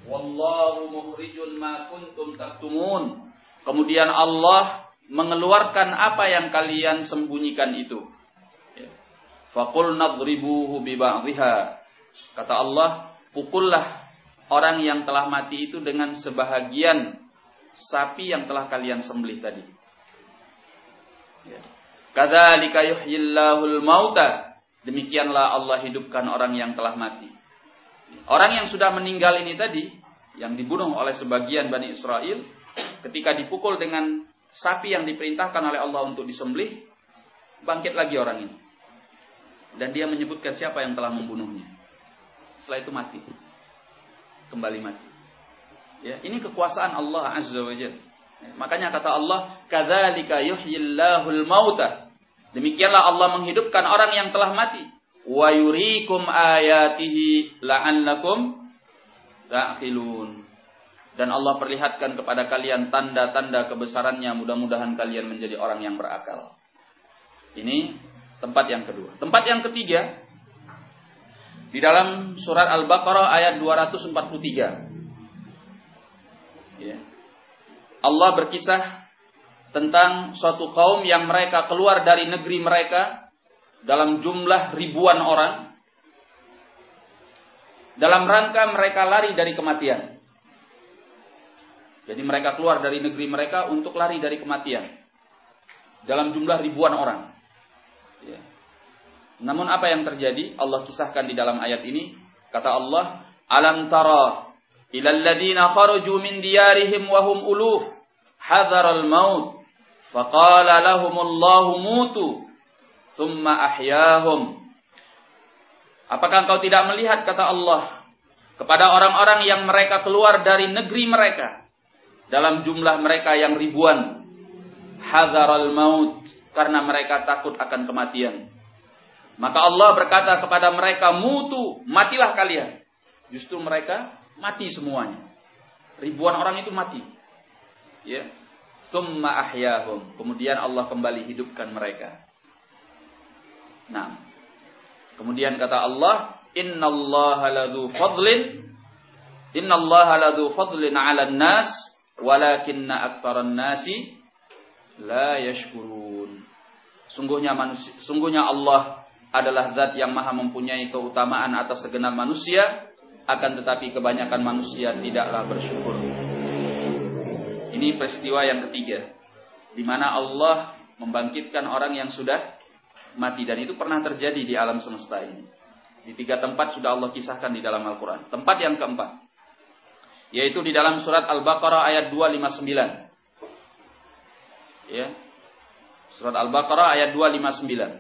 Wallahu mukhrijun ma kuntum taktumun. Kemudian Allah mengeluarkan apa yang kalian sembunyikan itu. Faqul nadribuhu bi ba'dihha. Kata Allah, pukullah orang yang telah mati itu dengan sebahagian sapi yang telah kalian sembelih tadi. Kadzalika yuhyillahul mauta. Demikianlah Allah hidupkan orang yang telah mati. Orang yang sudah meninggal ini tadi, yang dibunuh oleh sebagian Bani Israel, ketika dipukul dengan sapi yang diperintahkan oleh Allah untuk disembelih, bangkit lagi orang ini. Dan dia menyebutkan siapa yang telah membunuhnya. Setelah itu mati. Kembali mati. Ya, ini kekuasaan Allah Azza wa Jalla. Makanya kata Allah, kadzalika yuhyillahul mauta. Demikianlah Allah menghidupkan orang yang telah mati. Wa yuriikum ayatihi la'allakum ta'qilun. Dan Allah perlihatkan kepada kalian tanda-tanda kebesarannya, mudah-mudahan kalian menjadi orang yang berakal. Ini tempat yang kedua. Tempat yang ketiga di dalam surat Al-Baqarah ayat 243. Ya. Allah berkisah tentang suatu kaum yang mereka keluar dari negeri mereka dalam jumlah ribuan orang, dalam rangka mereka lari dari kematian. Jadi mereka keluar dari negeri mereka untuk lari dari kematian, dalam jumlah ribuan orang. Ya. Namun apa yang terjadi? Allah kisahkan di dalam ayat ini. Kata Allah, alam tara ilal ladzina kharaju min diyarihim wa hum uluf hadharal maut faqala lahumullahu mutu thumma ahyahum. Apakah engkau tidak melihat, kata Allah, kepada orang-orang yang mereka keluar dari negeri mereka dalam jumlah mereka yang ribuan, hadharal maut, karena mereka takut akan kematian. Maka Allah berkata kepada mereka, mutu, matilah kalian. Justru mereka mati semuanya. Ribuan orang itu mati. Ya. Tsumma ahyahum. Kemudian Allah kembali hidupkan mereka. Nah. Kemudian kata Allah, innallaha ladzu fadlin 'alan nas walakinna aktsaran nasi la yashkurun. Sungguhnya Allah adalah zat yang maha mempunyai keutamaan atas segenap manusia, akan tetapi kebanyakan manusia tidaklah bersyukur. Ini peristiwa yang ketiga, di mana Allah membangkitkan orang yang sudah mati, dan itu pernah terjadi di alam semesta ini. Di 3 tempat sudah Allah kisahkan di dalam Al-Quran. Tempat yang keempat, yaitu di dalam surat Al-Baqarah ayat 259. Ya. Surat Al-Baqarah ayat 259.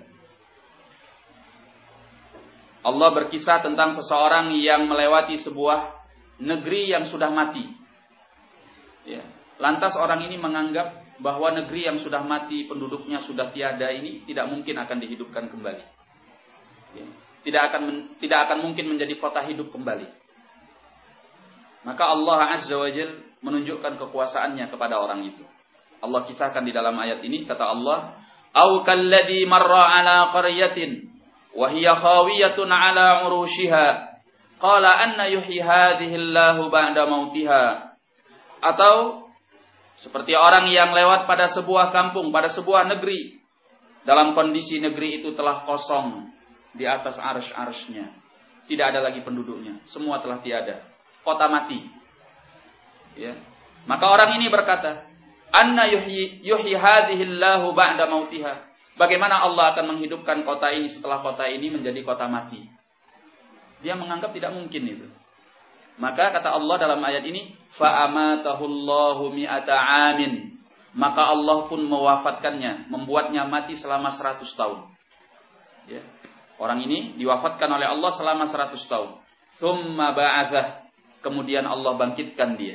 Allah berkisah tentang seseorang yang melewati sebuah negeri yang sudah mati. Ya. Lantas orang ini menganggap bahwa negeri yang sudah mati, penduduknya sudah tiada ini tidak mungkin akan dihidupkan kembali. Ya. Tidak akan mungkin menjadi kota hidup kembali. Maka Allah Azza wa Jalla menunjukkan kekuasaannya kepada orang itu. Allah kisahkan di dalam ayat ini, kata Allah, "Au kalladzi marra 'ala qaryatin wa hiya khawiyatun 'ala 'urushiha qala anna yuhyi hadhihi Allahu ba'da mautiha." Atau seperti orang yang lewat pada sebuah kampung, pada sebuah negeri, dalam kondisi negeri itu telah kosong di atas arsy-arsynya. Tidak ada lagi penduduknya, semua telah tiada. Kota mati. Ya. Maka orang ini berkata, anna yuhyi hadhihi Allahu ba'da mautiha. Bagaimana Allah akan menghidupkan kota ini setelah kota ini menjadi kota mati? Dia menganggap tidak mungkin itu. Maka kata Allah dalam ayat ini, fa'amatahu Allahu mi'ata 'amin. Maka Allah pun mewafatkannya, membuatnya mati selama 100 tahun. Ya. Orang ini diwafatkan oleh Allah selama 100 tahun. Tsumma ba'atsah. Kemudian Allah bangkitkan dia.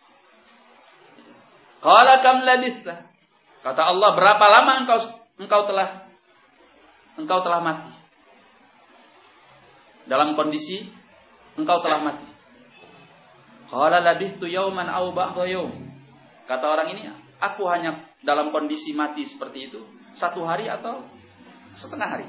Qala kam labista? Kata Allah, berapa lama engkau telah mati? Dalam kondisi engkau telah mati. Qala labistu yauman aw ba'da yaum. Kata orang ini, aku hanya dalam kondisi mati seperti itu 1 hari atau setengah hari.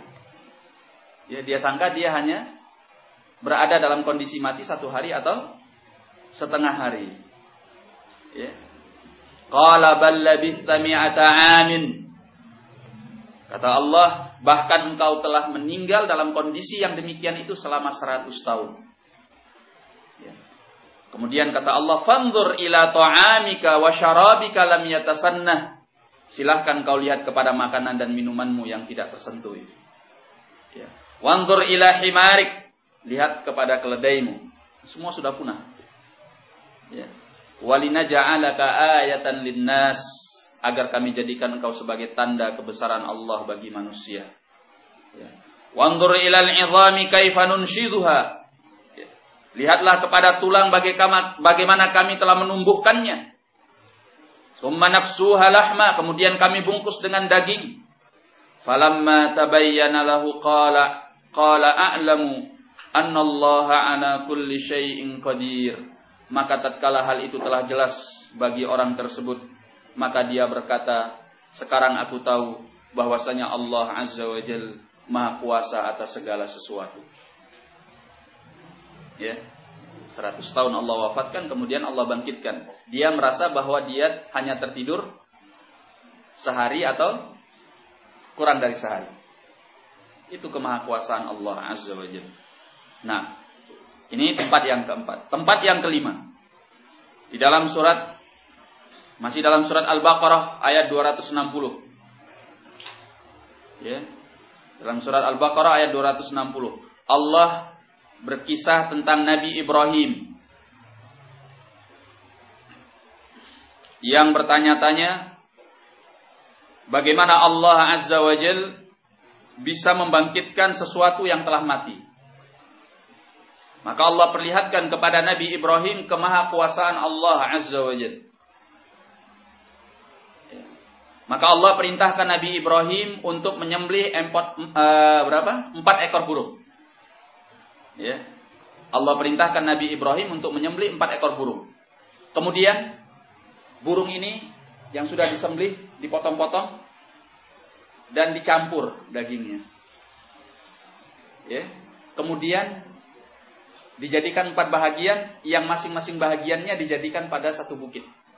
Ya, dia sangka dia hanya berada dalam kondisi mati 1 hari atau setengah hari. Ya. Qala bal labithta mi'ata 'amin. Kata Allah, bahkan engkau telah meninggal dalam kondisi yang demikian itu selama 100 tahun. Ya. Kemudian kata Allah, fanzur ila ta'amika wa syarabika lam yatasannah. Silahkan kau lihat kepada makanan dan minumanmu yang tidak tersentuh. Ya. Wanzur ila himarik. Lihat kepada keledaimu. Semua sudah punah. Ya. Walinaja'alaka ayatan linnas. Agar kami jadikan engkau sebagai tanda kebesaran Allah bagi manusia. Ya. Wanzur ilal 'idhami kaifa nunshiduha. Ya. Lihatlah kepada tulang bagaimana kami telah menumbuhkannya. Summa naksuha lahma, kemudian kami bungkus dengan daging. Falamma tabayyana lahu qala a'lamu annallaha 'ala kulli syai'in qadir. Maka tatkala hal itu telah jelas bagi orang tersebut, maka dia berkata, sekarang aku tahu bahwasanya Allah Azza wa Jalla Maha Kuasa atas segala sesuatu. Ya. 100 tahun Allah wafatkan, kemudian Allah bangkitkan. Dia merasa bahwa dia hanya tertidur sehari atau kurang dari sehari. Itu kemahakuasaan Allah Azza wa Jalla. Nah, ini tempat yang keempat. Tempat yang kelima. Di dalam surat, masih dalam surat Al-Baqarah ayat 260. Ya. Dalam surat Al-Baqarah ayat 260. Allah berkisah tentang Nabi Ibrahim yang bertanya-tanya bagaimana Allah Azza wa Jalla bisa membangkitkan sesuatu yang telah mati. Maka Allah perlihatkan kepada Nabi Ibrahim kemahakuasaan Allah Azza wa Jalla. Maka Allah perintahkan Nabi Ibrahim untuk menyembelih 4 ekor burung. Ya. Allah perintahkan Nabi Ibrahim untuk menyembelih 4 ekor burung. Kemudian burung ini yang sudah disembelih dipotong-potong dan dicampur dagingnya. Ya. Kemudian dijadikan 4 bahagian yang masing-masing bahagiannya dijadikan pada satu bukit.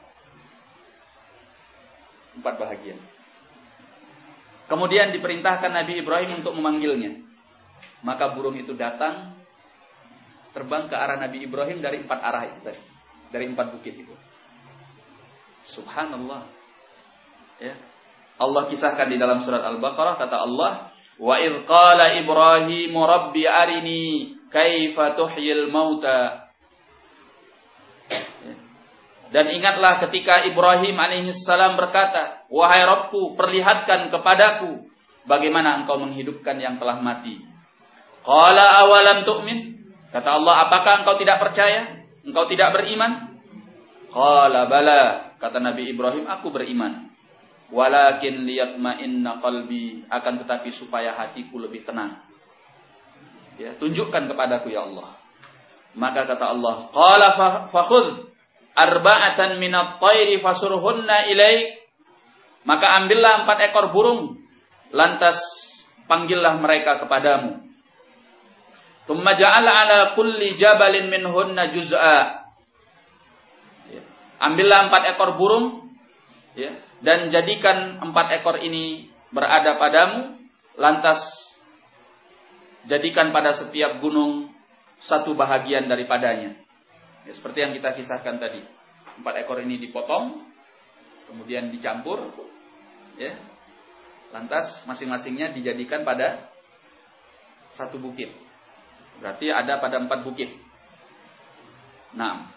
4 bahagian. Kemudian diperintahkan Nabi Ibrahim untuk memanggilnya. Maka burung itu datang terbang ke arah Nabi Ibrahim dari 4 arah itu tadi. Dari 4 bukit itu. Subhanallah. Ya. Allah kisahkan di dalam surat Al-Baqarah, kata Allah, "Wa idz qala Ibrahimu rabbi arini kaifa tuhyil mauta." Ya. Dan ingatlah ketika Ibrahim alaihissalam berkata, "Wahai Rabbku, perlihatkan kepadaku bagaimana engkau menghidupkan yang telah mati." Qala awalam tu'min? Kata Allah, apakah engkau tidak percaya? Engkau tidak beriman? Qala bala. Kata Nabi Ibrahim, aku beriman. Walakin liyatma'inna qalbi. Akan tetapi supaya hatiku lebih tenang. Ya, tunjukkan kepadaku ya Allah. Maka kata Allah, qala fakhudh arba'atan minat tayri fasurhunna ilaik. Maka ambillah 4 ekor burung. Lantas panggillah mereka kepadamu. Tsumma ja'ala 'ala kulli jabalin minhunna juz'a. Ya. Ambillah 4 ekor burung, ya, dan jadikan 4 ekor ini berada padamu, lantas jadikan pada setiap gunung 1 bahagian daripadanya. Ya, seperti yang kita kisahkan tadi. 4 ekor ini dipotong, kemudian dicampur, ya. Lantas masing-masingnya dijadikan pada 1 bukit. Berarti ada pada 4 bukit. Nah.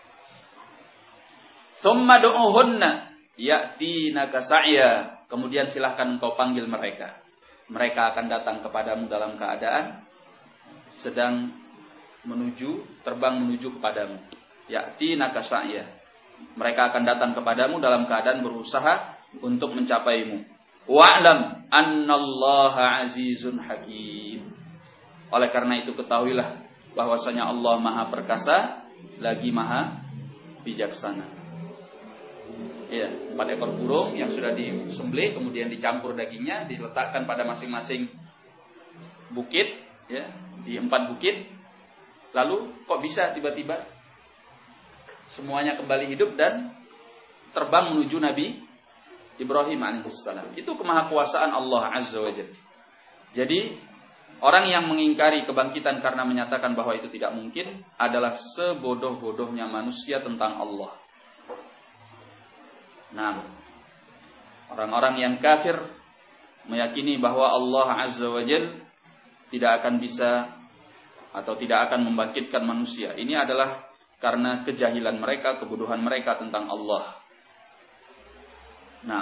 Tsumma du'uhunna ya'tinaka sa'ya. Kemudian silahkan engkau panggil mereka. Mereka akan datang kepadamu dalam keadaan sedang terbang menuju kepadamu. Ya'tinaka sa'ya. Mereka akan datang kepadamu dalam keadaan berusaha untuk mencapaimu. Wa'lam annallaha azizun hakim. Oleh karena itu ketahuilah bahwasanya Allah Maha Perkasa lagi Maha Bijaksana. Ya, 4 ekor burung yang sudah disembelih kemudian dicampur dagingnya, diletakkan pada masing-masing bukit, ya, di 4 bukit. Lalu kok bisa tiba-tiba Semuanya kembali hidup dan terbang menuju Nabi Ibrahim alaihissalam. Itu kemahakuasaan Allah Azza wa Jalla. Jadi orang yang mengingkari kebangkitan karena menyatakan bahwa itu tidak mungkin adalah sebodoh-bodohnya manusia tentang Allah. Nah, orang-orang yang kafir meyakini bahwa Allah Azza wa Jalla tidak akan bisa atau tidak akan membangkitkan manusia. Ini adalah karena kejahilan mereka, kebodohan mereka tentang Allah. Nah,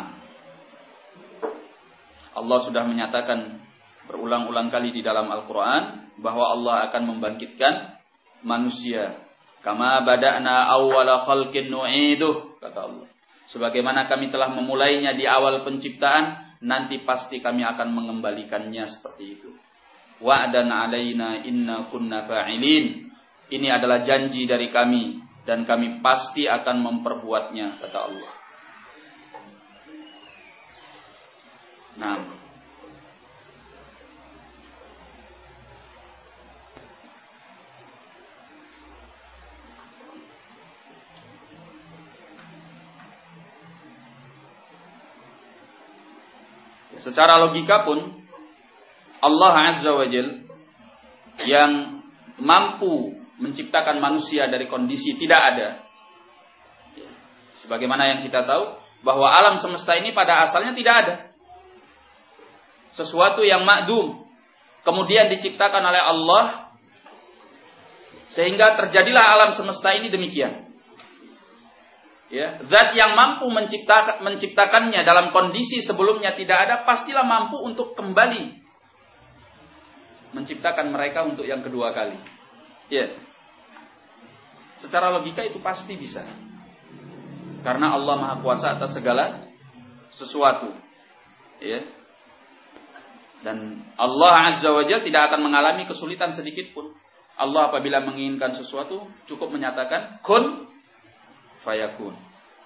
Allah sudah menyatakan berulang-ulang kali di dalam Al-Quran bahwa Allah akan membangkitkan manusia. Kama bada'na awwala khalqin nu'iduh, kata Allah. Sebagaimana kami telah memulainya di awal penciptaan, nanti pasti kami akan mengembalikannya seperti itu. Wa'dan 'alaina inna kunna fa'ilin. Ini adalah janji dari kami dan kami pasti akan memperbuatnya, kata Allah. Nah, secara logika pun Allah Azza wa Jalla yang mampu menciptakan manusia dari kondisi tidak ada. Sebagaimana yang kita tahu bahwa alam semesta ini pada asalnya tidak ada. Sesuatu yang ma'dum kemudian diciptakan oleh Allah sehingga terjadilah alam semesta ini demikian. Ya, zat yang mampu menciptakannya dalam kondisi sebelumnya tidak ada pastilah mampu untuk kembali menciptakan mereka untuk yang kedua kali. Ya. Secara logika itu pasti bisa. Karena Allah Maha Kuasa atas segala sesuatu. Ya. Dan Allah Azza wa Jalla tidak akan mengalami kesulitan sedikit pun. Allah apabila menginginkan sesuatu cukup menyatakan kun fayakun.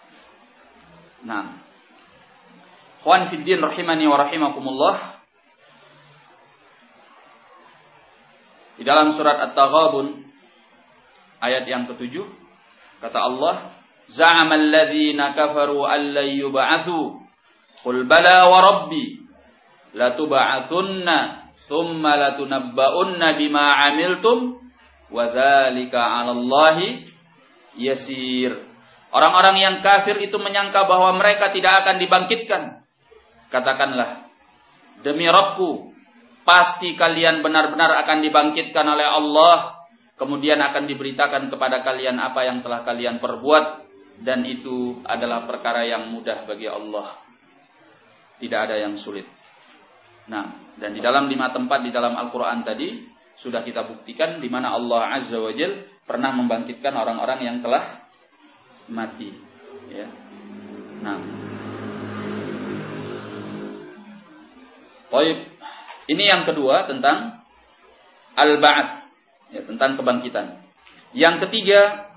Nah. Ikhwan fiddin rahimani wa rahimakumullah. Di dalam surat At-Taghabun ayat yang ke-7 kata Allah, za'amal ladzina kafaru an la yub'atsu qul bala wa rabbi latub'atsunna thumma latunabba'unna bima 'amiltum wa dzalika 'ala Allahi yasir. Orang-orang yang kafir itu menyangka bahwa mereka tidak akan dibangkitkan. Katakanlah, demi Rabbku, pasti kalian benar-benar akan dibangkitkan oleh Allah. Kemudian akan diberitakan kepada kalian apa yang telah kalian perbuat. Dan itu adalah perkara yang mudah bagi Allah. Tidak ada yang sulit. Nah, dan di dalam 5 tempat di dalam Al-Quran tadi sudah kita buktikan di mana Allah Azza wa Jalla pernah membangkitkan orang-orang yang telah mati. Ya. Nah, baik. Ini yang kedua tentang al-ba'ats, ya, tentang kebangkitan. Yang ketiga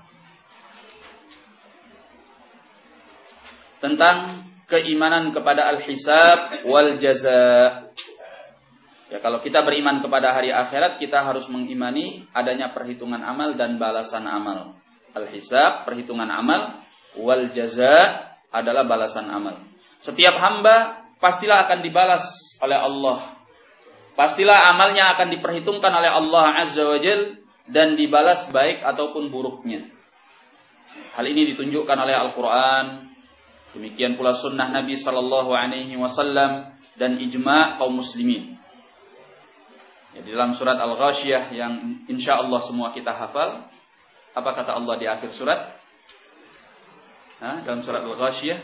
tentang keimanan kepada al-hisab wal jaza. Ya, kalau kita beriman kepada hari akhirat, kita harus mengimani adanya perhitungan amal dan balasan amal. Al-hisab, perhitungan amal, wal jaza adalah balasan amal. Setiap hamba pastilah akan dibalas oleh Allah. Pastilah amalnya akan diperhitungkan oleh Allah Azza wa Jalla dan dibalas baik ataupun buruknya. Hal ini ditunjukkan oleh Al-Quran, demikian pula sunnah Nabi Sallallahu Alaihi Wasallam dan ijma' kaum muslimin. Ya, di dalam surat Al-Ghashiyah yang insya Allah semua kita hafal, apa kata Allah di akhir surat? Dalam surat Al-Ghashiyah,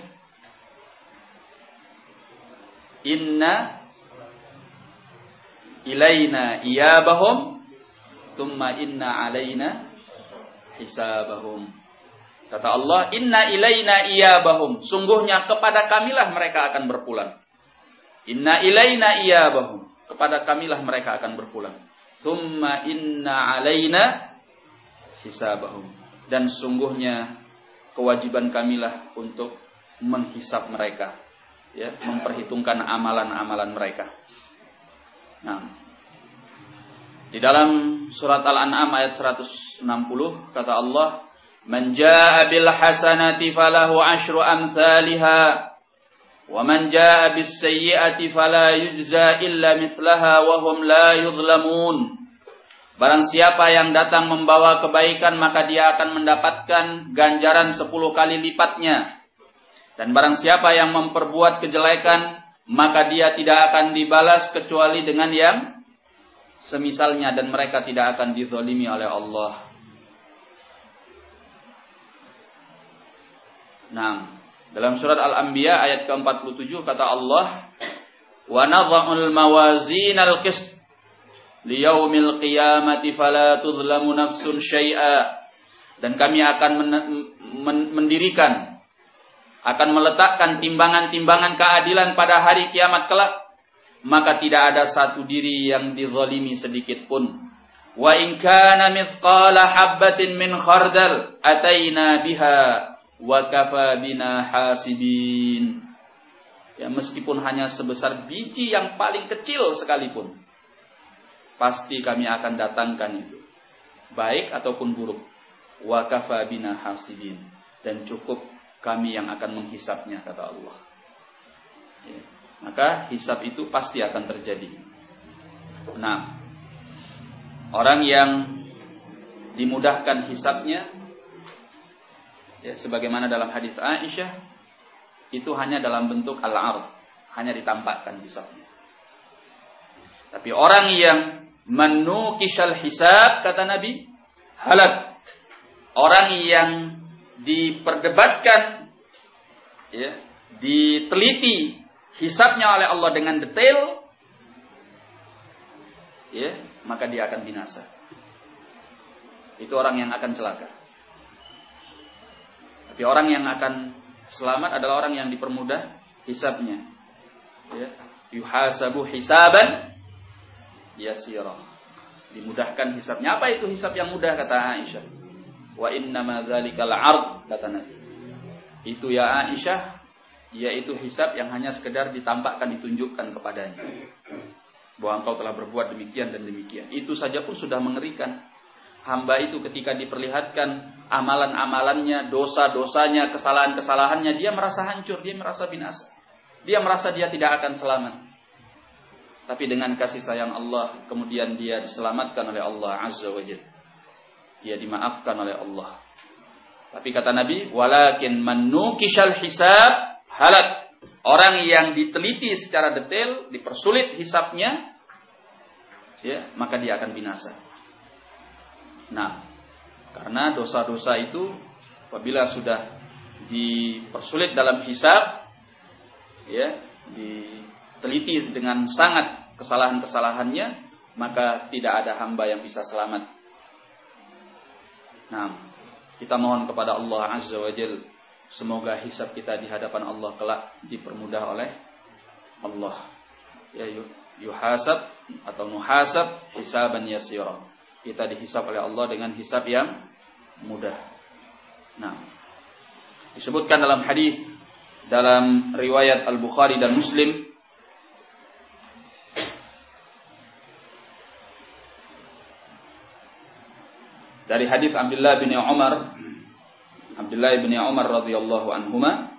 inna ilaina iyabahum thumma inna alaina hisabahum. Kata Allah, inna ilaina iyabahum, sungguhnya kepada kamilah mereka akan berpulang. Inna ilaina iyabahum, kepada kamilah mereka akan berpulang. Thumma inna alaina hisabahum, dan sungguhnya kewajiban kamilah untuk menghisab mereka, ya, memperhitungkan amalan-amalan mereka. Nah, di dalam surat Al-An'am ayat 160 kata Allah, Man jaa'a bil hasanati falahu 'asyru amsalha wa man jaa'a bis sayyi'ati fala yujza illa mithlaha wa hum la yuzlamun. Barang siapa yang datang membawa kebaikan, maka dia akan mendapatkan ganjaran 10 kali lipatnya. Dan barang siapa yang memperbuat kejelekan, maka dia tidak akan dibalas kecuali dengan yang semisalnya, dan mereka tidak akan dizalimi oleh Allah. Nah, dalam surat Al-Anbiya ayat ke-47 kata Allah, "Wa nadha'ul mawazinal qist liyaumil qiyamati fala tudhlamu nafsun syai'a." Dan kami akan mendirikan, akan meletakkan timbangan-timbangan keadilan pada hari kiamat kelak, maka tidak ada satu diri yang dizalimi sedikit pun. Wa in kana mithqala habatin min khardal ataina biha wa kafa bina hasibin. Ya, meskipun hanya sebesar biji yang paling kecil sekalipun, pasti kami akan datangkan itu, baik ataupun buruk. Wa kafa bina hasibin, dan cukup kami yang akan menghisapnya, kata Allah. Ya, maka hisap itu pasti akan terjadi. Nah, orang yang dimudahkan hisapnya, ya, sebagaimana dalam hadis Aisyah, itu hanya dalam bentuk al-ard, hanya ditampakkan hisabnya. Tapi orang yang manukishal hisab, kata Nabi, halak. Orang yang diperdebatkan, ya, diteliti hisabnya oleh Allah dengan detail, ya, maka dia akan binasa. Itu orang yang akan celaka. Tapi orang yang akan selamat adalah orang yang dipermudah hisabnya. Ya. Yuhasabu hisaban yasira. Dimudahkan hisabnya. Apa itu hisab yang mudah, kata Aisyah? Wa innama dzalikal 'ard, kata Nabi. Itu ya Aisyah, yaitu hisab yang hanya sekedar ditampakkan, ditunjukkan kepadanya, bahwa engkau telah berbuat demikian dan demikian. Itu saja pun sudah mengerikan. Hamba itu ketika diperlihatkan amalan-amalannya, dosa-dosanya, kesalahan-kesalahannya, dia merasa hancur, dia merasa binasa. Dia merasa dia tidak akan selamat. Tapi dengan kasih sayang Allah, kemudian dia diselamatkan oleh Allah Azza wa Jalla. Dia dimaafkan oleh Allah. Tapi kata Nabi, walakin man nukishal hisab halak. Orang yang diteliti secara detail, dipersulit hisabnya, ya, maka dia akan binasa. Nah, karena dosa-dosa itu apabila sudah dipersulit dalam hisab, ya, diteliti dengan sangat kesalahan-kesalahannya, maka tidak ada hamba yang bisa selamat. Nah, kita mohon kepada Allah Azza wa Jalla, semoga hisab kita di hadapan Allah kelak dipermudah oleh Allah. Ya, yuhasab atau nuhasab hisaban yasira. Kita dihisab oleh Allah dengan hisab yang mudah. Nah, disebutkan dalam hadis dalam riwayat Al-Bukhari dan Muslim, dari hadis Abdullah bin Umar radhiyallahu anhuma,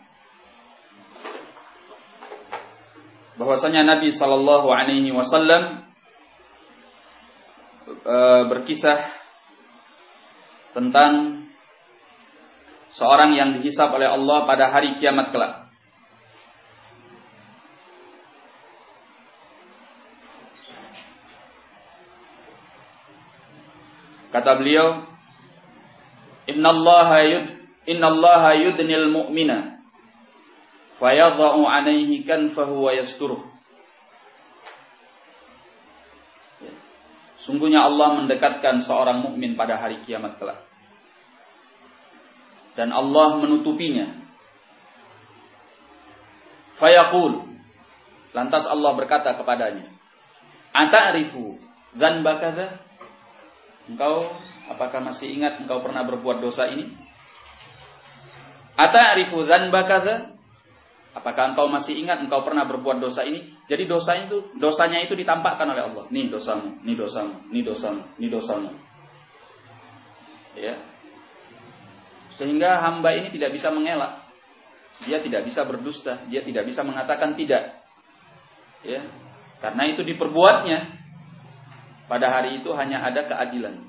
bahwasanya Nabi sallallahu alaihi wasallam berkisah tentang seorang yang dihisab oleh Allah pada hari kiamat kelak. Kata beliau, Innallaha yudnil mu'mina fayadha'u 'alaihi kanfahu wa yasturuh. Sungguhnya Allah mendekatkan seorang mukmin pada hari kiamat kelak, dan Allah menutupinya. Fayaqul, lantas Allah berkata kepadanya, Ata'rifu dzanba kadza? Engkau apakah masih ingat engkau pernah berbuat dosa ini? Ata'rifu dzanba kadza? Apakah engkau masih ingat engkau pernah berbuat dosa ini? Jadi dosanya itu ditampakkan oleh Allah. Nih dosamu, nih dosamu, nih dosamu, nih dosamu. Ya. Sehingga hamba ini tidak bisa mengelak. Dia tidak bisa berdusta, dia tidak bisa mengatakan tidak. Ya, karena itu diperbuatnya. Pada hari itu hanya ada keadilan.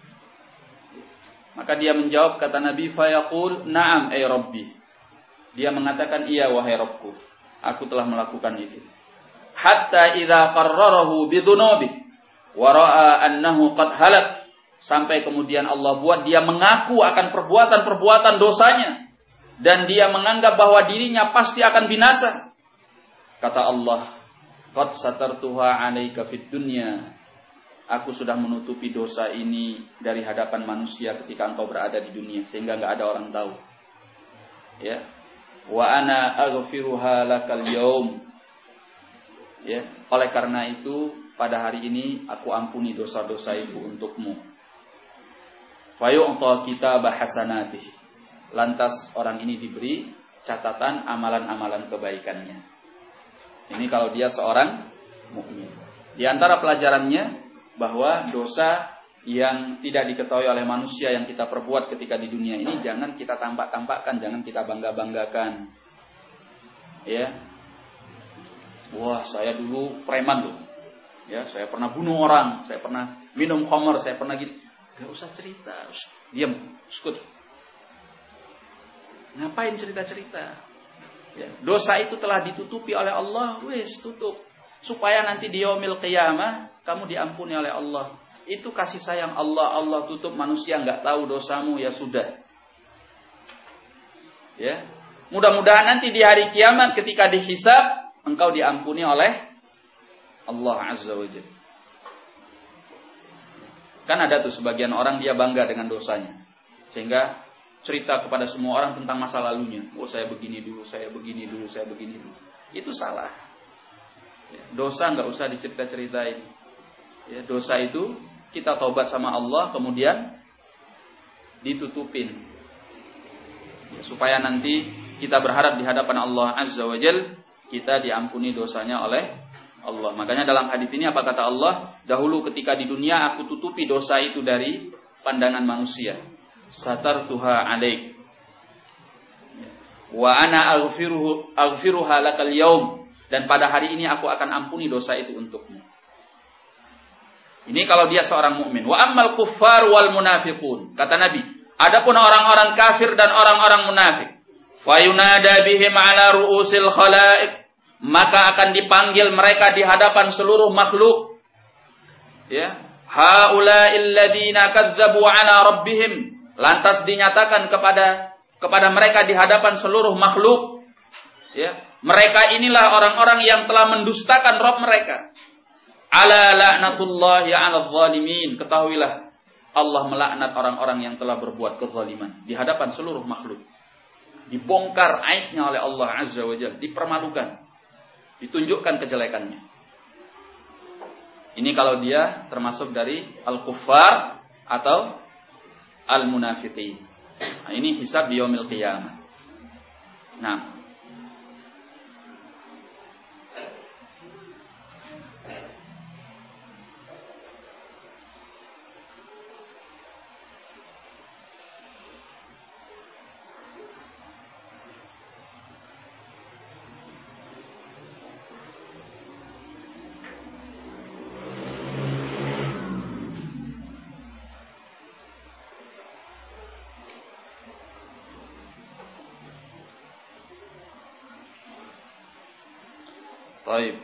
Maka dia menjawab, kata Nabi, fayaqul na'am ay rabbi. Dia mengatakan, iya wahai Rabbku, aku telah melakukan itu. Hatta idza qarrarahu bidzunubi wa ra'a annahu qad halak. Sampai kemudian Allah buat dia mengaku akan perbuatan-perbuatan dosanya dan dia menganggap bahwa dirinya pasti akan binasa. Kata Allah, qad satartuha 'alaika fid dunya. Aku sudah menutupi dosa ini dari hadapan manusia ketika engkau berada di dunia sehingga enggak ada orang tahu. Ya. Wa ana aghfiruha lakal yaum. Ya, oleh karena itu pada hari ini aku ampuni dosa-dosa itu untukmu. Fayu'ta kitabah hasanatih. Lantas orang ini diberi catatan amalan-amalan kebaikannya. Ini kalau dia seorang mukmin. Di antara pelajarannya bahwa dosa yang tidak diketahui oleh manusia yang kita perbuat ketika di dunia ini jangan kita tampak-tampakkan, jangan kita bangga-banggakan. Ya. Wah, saya dulu preman loh. Ya, saya pernah bunuh orang, saya pernah minum khamar, saya pernah gitu. Gak usah cerita. Diam, skut. Ngapain cerita-cerita? Ya, dosa itu telah ditutupi oleh Allah, wes tutup. Supaya nanti di yaumil qiyamah kamu diampuni oleh Allah. Itu kasih sayang Allah. Allah tutup, manusia enggak tahu dosamu, ya sudah. Ya. Mudah-mudahan nanti di hari kiamat ketika dihisab engkau diampuni oleh Allah Azza wa Jalla. Kan ada tuh sebagian orang dia bangga dengan dosanya. Sehingga cerita kepada semua orang tentang masa lalunya. Oh, saya begini dulu, saya begini dulu, saya begini dulu. Itu salah. Ya, dosa enggak usah dicerita-ceritain. Ya, dosa itu kita taubat sama Allah kemudian ditutupin. Ya, supaya nanti kita berharap di hadapan Allah Azza wa Jalla kita diampuni dosanya oleh Allah. Makanya dalam hadis ini apa kata Allah? Dahulu ketika di dunia aku tutupi dosa itu dari pandangan manusia. Satartuha 'alaik. Wa ana aghfiruha lakal yaum. Dan pada hari ini aku akan ampuni dosa itu untukmu. Ini kalau dia seorang mukmin. Wa ammal kuffar wal munafiqun. Kata Nabi, adapun orang-orang kafir dan orang-orang munafik, fayunada bihim ala ru'usil khalaiq, maka akan dipanggil mereka di hadapan seluruh makhluk. Ya, haula'il ladzina kadzdzabu ala rabbihim. Lantas dinyatakan kepada mereka di hadapan seluruh makhluk. Ya, mereka inilah orang-orang yang telah mendustakan Rabb mereka. Ala la'natullahi 'alal zalimin. Ketahuilah Allah melaknat orang-orang yang telah berbuat kezaliman di hadapan seluruh makhluk. Dibongkar aibnya oleh Allah Azza wa Jalla, dipermalukan, ditunjukkan kejelekannya. Ini kalau dia termasuk dari al-kuffar atau al-munafiqin. Nah, ini hisab di yaumil qiyamah. Nah, baik.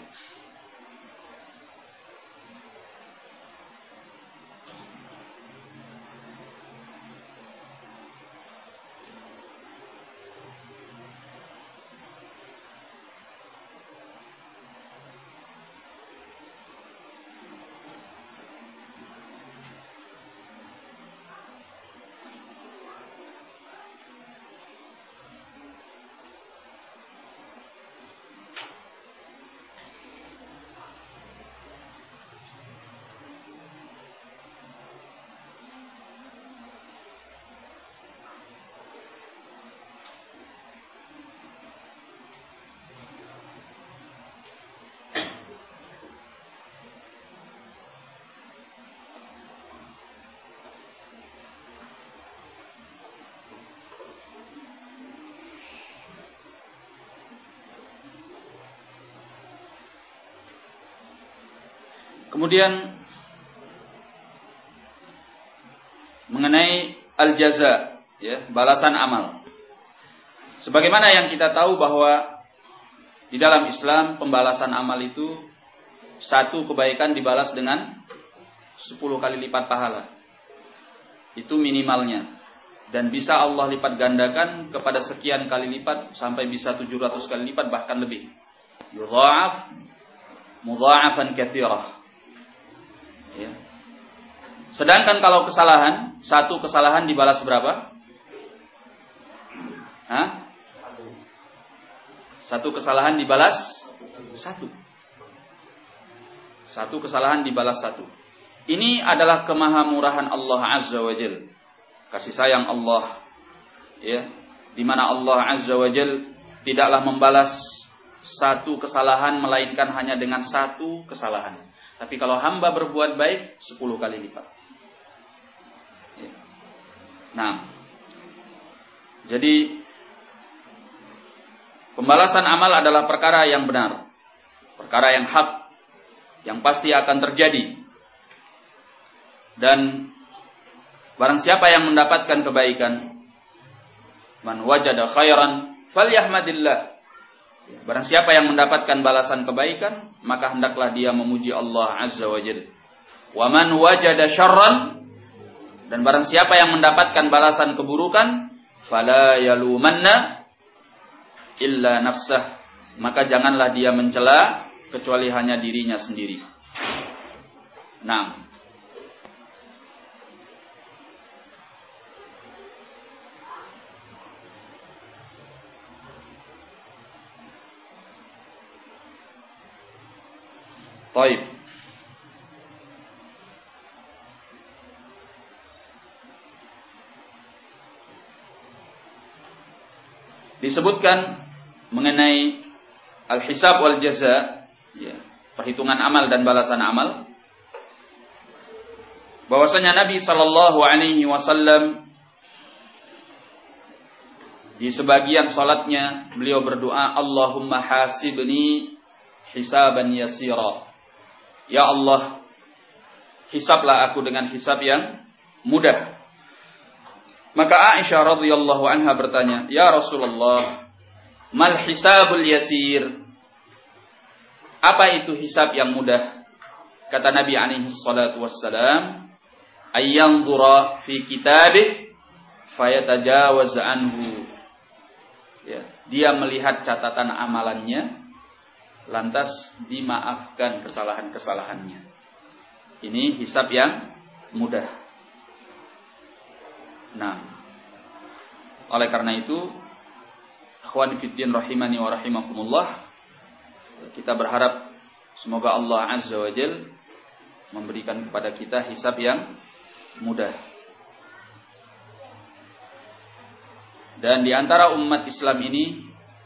Kemudian mengenai al-jaza, ya, balasan amal. Sebagaimana yang kita tahu bahwa di dalam Islam pembalasan amal itu satu kebaikan dibalas dengan 10 kali lipat pahala. Itu minimalnya. Dan bisa Allah lipat gandakan kepada sekian kali lipat sampai bisa 700 kali lipat bahkan lebih. Yudha'af mudha'afan katsirah. Ya. Sedangkan kalau kesalahan, satu kesalahan dibalas berapa? Satu kesalahan dibalas satu. Satu kesalahan dibalas satu. Ini adalah kemahamurahan Allah Azza wa Jalla. Kasih sayang Allah, ya, di mana Allah Azza wa Jalla tidaklah membalas satu kesalahan melainkan hanya dengan satu kesalahan. Tapi kalau hamba berbuat baik 10 kali lipat. Ya. Nah, jadi pembalasan amal adalah perkara yang benar, perkara yang hak, yang pasti akan terjadi. Dan barang siapa yang mendapatkan kebaikan, man wajada khairan falyahmadillah. Barang siapa yang mendapatkan balasan kebaikan, maka hendaklah dia memuji Allah Azza wa Jalla. Wa man wajada syarran, dan barang siapa yang mendapatkan balasan keburukan, fala yalumanna illa nafsah, maka janganlah dia mencela kecuali hanya dirinya sendiri. Nah, baik. Disebutkan mengenai al-hisab wal jaza, ya, perhitungan amal dan balasan amal, bahwasanya Nabi sallallahu alaihi wasallam di sebagian salatnya beliau berdoa, Allahumma hasibni hisaban yasira. Ya Allah, hisablah aku dengan hisab yang mudah. Maka Aisyah radhiyallahu anha bertanya, Ya Rasulullah, mal hisabul yasir? Apa itu hisab yang mudah? Kata Nabi alaihi salatu wassalam, ayyanzura fi kitabih fayatajawaz anhu. Ya, dia melihat catatan amalannya, lantas dimaafkan kesalahan-kesalahannya. Ini hisab yang mudah. Nah, oleh karena itu, akhwani fiddin rahimani wa rahimakumullah, kita berharap semoga Allah Azza wa Jalla memberikan kepada kita hisab yang mudah. Dan di antara umat Islam ini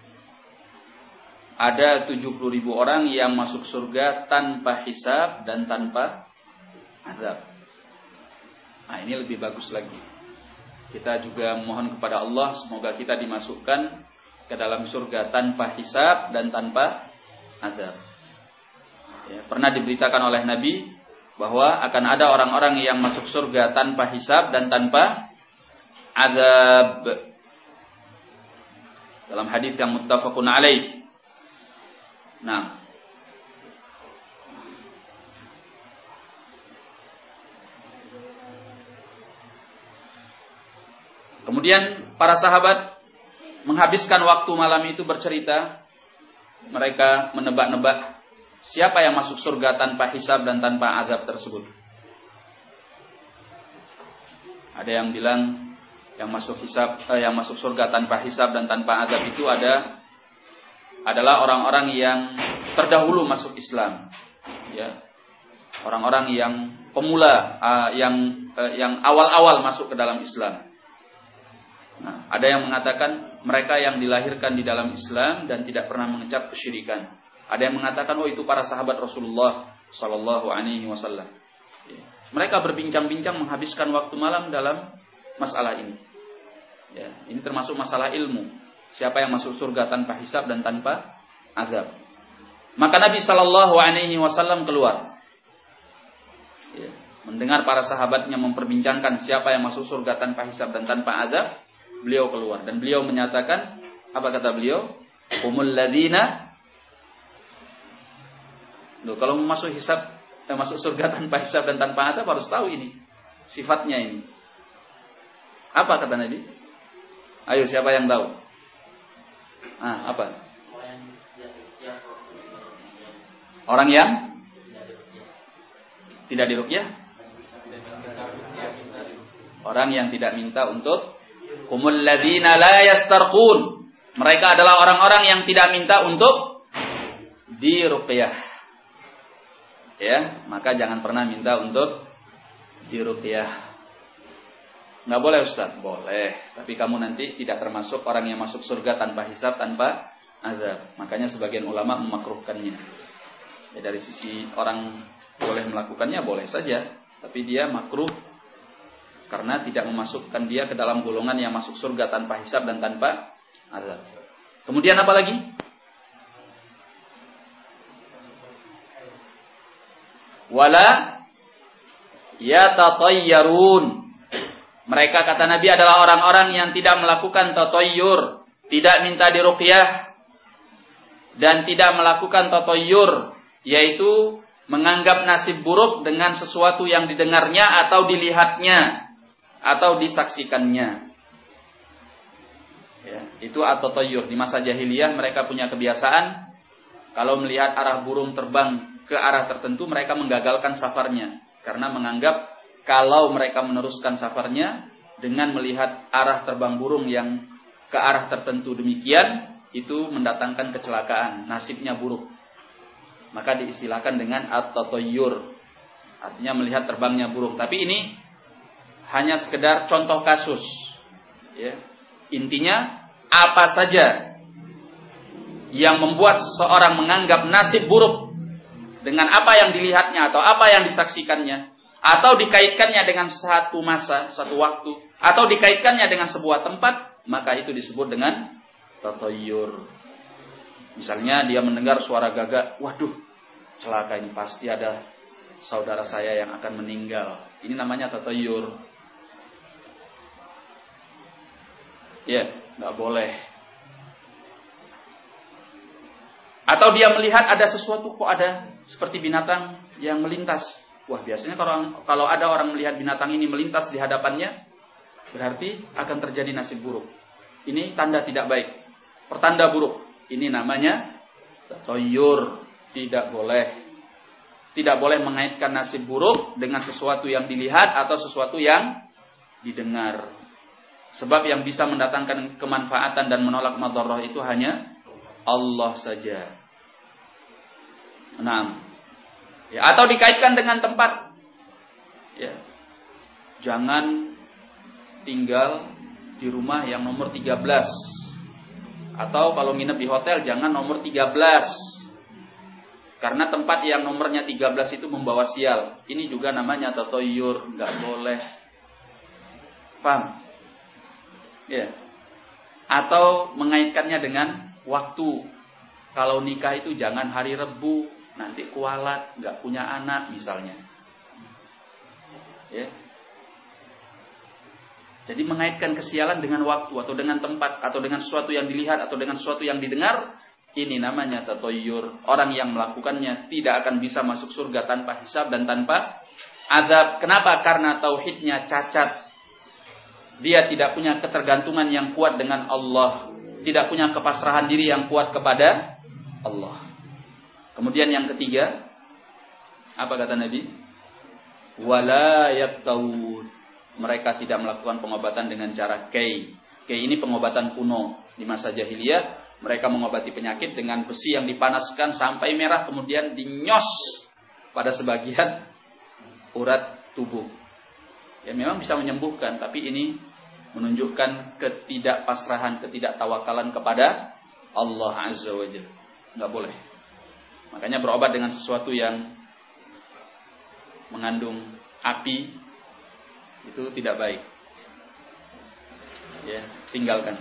ada 70.000 orang yang masuk surga tanpa hisab dan tanpa azab. Nah, ini lebih bagus lagi. Kita juga mohon kepada Allah semoga kita dimasukkan ke dalam surga tanpa hisab dan tanpa azab. Ya, pernah diberitakan oleh Nabi bahwa akan ada orang-orang yang masuk surga tanpa hisab dan tanpa azab. Dalam hadis yang muttafaqun alaih. Nah, kemudian para sahabat menghabiskan waktu malam itu bercerita. Mereka menebak-nebak siapa yang masuk surga tanpa hisab dan tanpa azab tersebut. Ada yang bilang yang masuk surga tanpa hisab dan tanpa azab itu adalah orang-orang yang terdahulu masuk Islam, ya, orang-orang yang pemula, yang awal-awal masuk ke dalam Islam. Nah, ada yang mengatakan mereka yang dilahirkan di dalam Islam dan tidak pernah mengecap kesyirikan. Ada yang mengatakan itu para sahabat Rasulullah Sallallahu Alaihi Wasallam. Ya. Mereka berbincang-bincang menghabiskan waktu malam dalam masalah ini. Ya, ini termasuk masalah ilmu. Siapa yang masuk surga tanpa hisab dan tanpa azab. Maka Nabi Sallallahu Alaihi Wasallam keluar. mendengar para sahabatnya memperbincangkan siapa yang masuk surga tanpa hisab dan tanpa azab, beliau keluar dan beliau menyatakan, apa kata beliau? Humul ladzina. Loh, kalau mau masuk hisab, masuk surga tanpa hisab dan tanpa azab harus tahu ini sifatnya ini. Apa kata Nabi? Ayo, siapa yang tahu? Apa? Orang yang tidak diruqyah? Orang yang tidak minta untuk humul ladzina la yastarqun. Mereka adalah orang-orang yang tidak minta untuk diruqyah. Ya, maka jangan pernah minta untuk diruqyah. Enggak boleh Ustaz? Boleh, tapi kamu nanti tidak termasuk orang yang masuk surga tanpa hisab, tanpa azab. Makanya sebagian ulama memakruhkannya. Ya, dari sisi orang boleh melakukannya boleh saja, tapi dia makruh karena tidak memasukkan dia ke dalam golongan yang masuk surga tanpa hisab dan tanpa azab. Kemudian apa lagi? Wala yatatayyarun. Mereka, kata Nabi, adalah orang-orang yang tidak melakukan tatayyur, tidak minta diruqyah, dan tidak melakukan tatayyur, yaitu menganggap nasib buruk dengan sesuatu yang didengarnya atau dilihatnya atau disaksikannya. Ya, itu at-tatayyur. Di masa jahiliyah mereka punya kebiasaan kalau melihat arah burung terbang ke arah tertentu mereka menggagalkan safarnya karena menganggap kalau mereka meneruskan safarnya dengan melihat arah terbang burung yang ke arah tertentu demikian, itu mendatangkan kecelakaan, nasibnya buruk. Maka diistilahkan dengan at-tatayyur, artinya melihat terbangnya burung. Tapi ini hanya sekedar contoh kasus. Ya. Intinya, apa saja yang membuat seorang menganggap nasib buruk dengan apa yang dilihatnya atau apa yang disaksikannya, atau dikaitkannya dengan satu masa, satu waktu, atau dikaitkannya dengan sebuah tempat, maka itu disebut dengan tatayyur. Misalnya dia mendengar suara gagak, waduh, celaka ini pasti ada saudara saya yang akan meninggal. Ini namanya tatayyur. Ya, nggak boleh. Atau dia melihat ada sesuatu, kok ada seperti binatang yang melintas. Wah, biasanya kalau ada orang melihat binatang ini melintas di hadapannya, berarti akan terjadi nasib buruk. Ini tanda tidak baik, pertanda buruk. Ini namanya tatayyur. Tidak boleh. Tidak boleh mengaitkan nasib buruk dengan sesuatu yang dilihat atau sesuatu yang didengar. Sebab yang bisa mendatangkan kemanfaatan dan menolak madharah itu hanya Allah saja. 6. Ya, atau dikaitkan dengan tempat. Ya. Jangan tinggal di rumah yang nomor 13. Atau kalau nginep di hotel jangan nomor 13. Karena tempat yang nomornya 13 itu membawa sial. Ini juga namanya tatayyur, enggak boleh. Paham? Ya. Atau mengaitkannya dengan waktu. Kalau nikah itu jangan hari Rebu, nanti kualat, nggak punya anak misalnya. Ya. Jadi mengaitkan kesialan dengan waktu atau dengan tempat atau dengan sesuatu yang dilihat atau dengan sesuatu yang didengar, ini namanya tatayyur. Orang yang melakukannya tidak akan bisa masuk surga tanpa hisab dan tanpa azab. Kenapa? Karena tauhidnya cacat. Dia tidak punya ketergantungan yang kuat dengan Allah, tidak punya kepasrahan diri yang kuat kepada Allah. Kemudian yang ketiga, apa kata Nabi? Wala yaktawud. Mereka tidak melakukan pengobatan dengan cara kay. Kay ini pengobatan kuno. Di masa jahiliyah, mereka mengobati penyakit dengan besi yang dipanaskan sampai merah, kemudian dinyos pada sebagian urat tubuh. Ya memang bisa menyembuhkan, tapi ini menunjukkan ketidakpasrahan, ketidaktawakalan kepada Allah Azza wa Jalla. Enggak boleh. Makanya berobat dengan sesuatu yang mengandung api itu tidak baik. Ya, tinggalkan.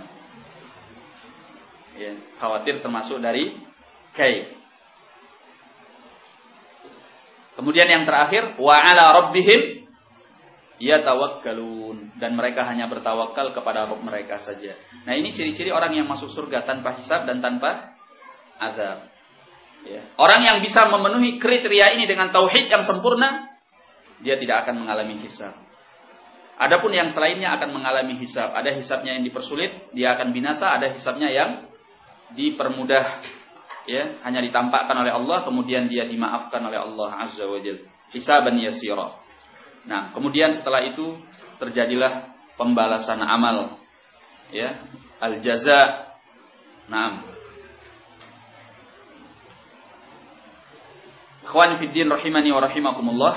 Ya, khawatir termasuk dari kai. Kemudian yang terakhir, wa 'ala rabbihim yatawakkalun, dan mereka hanya bertawakal kepada Rabb mereka saja. Nah, ini ciri-ciri orang yang masuk surga tanpa hisab dan tanpa azab. Ya. Orang yang bisa memenuhi kriteria ini dengan tauhid yang sempurna, dia tidak akan mengalami hisab. Adapun yang selainnya akan mengalami hisab. Ada hisabnya yang dipersulit, dia akan binasa. Ada hisabnya yang dipermudah, ya, hanya ditampakkan oleh Allah, kemudian dia dimaafkan oleh Allah Azza wa Jalla. Hisaban yasira. Nah, kemudian setelah itu terjadilah pembalasan amal, ya, al-jaza. Naam. Ikhwan fiddin rahimani wa rahimakumullah.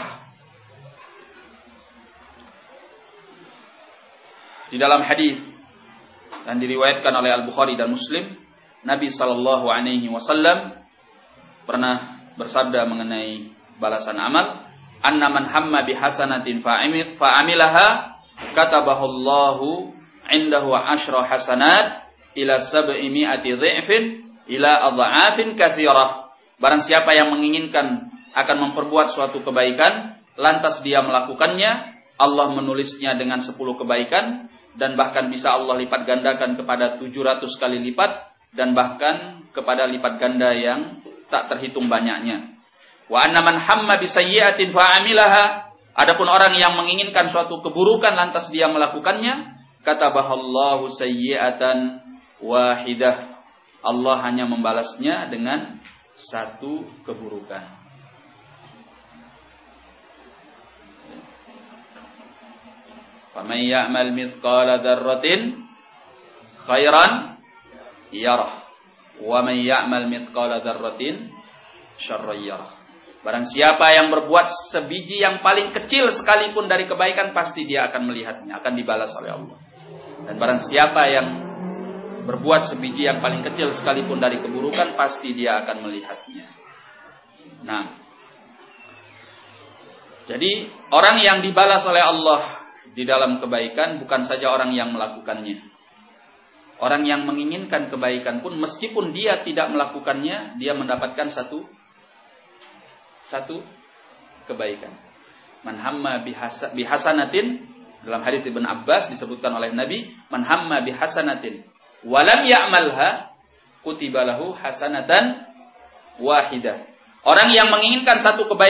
Di dalam hadis dan diriwayatkan oleh Al-Bukhari dan Muslim, Nabi sallallahu alaihi wasallam pernah bersabda mengenai balasan amal, "Anna man hamma bihasanatin fa'amilaha katabahallahu 'indahu 'ashra hasanat ila 700 dhi'fin ila adha'afin katsirah." Barang siapa yang menginginkan akan memperbuat suatu kebaikan, lantas dia melakukannya, Allah menulisnya dengan 10 kebaikan, dan bahkan bisa Allah lipat gandakan kepada 700 kali lipat, dan bahkan kepada lipat ganda yang tak terhitung banyaknya. Wa anna man hamma bisayyi'atin fa'amilaha, adapun orang yang menginginkan suatu keburukan lantas dia melakukannya, katabahallahu sayyi'atan wahidah, Allah hanya membalasnya dengan satu keburukan. Faman ya'mal mithqala dzarratin khairan yarah, wa man ya'mal mithqala dzarratin syarran yarah. Barang siapa yang berbuat sebiji yang paling kecil sekalipun dari kebaikan, pasti dia akan melihatnya, akan dibalas oleh Allah. Dan barang siapa yang berbuat sebiji yang paling kecil sekalipun dari keburukan, pasti dia akan melihatnya. Nah, jadi orang yang dibalas oleh Allah di dalam kebaikan bukan saja orang yang melakukannya. Orang yang menginginkan kebaikan pun meskipun dia tidak melakukannya, dia mendapatkan satu kebaikan. Man hamma bihasanatin, dalam hadis Ibn Abbas disebutkan oleh Nabi, man hamma bihasanatin walam ya'malha kutiba lahu hasanatan wahidah. Orang yang menginginkan satu kebaikan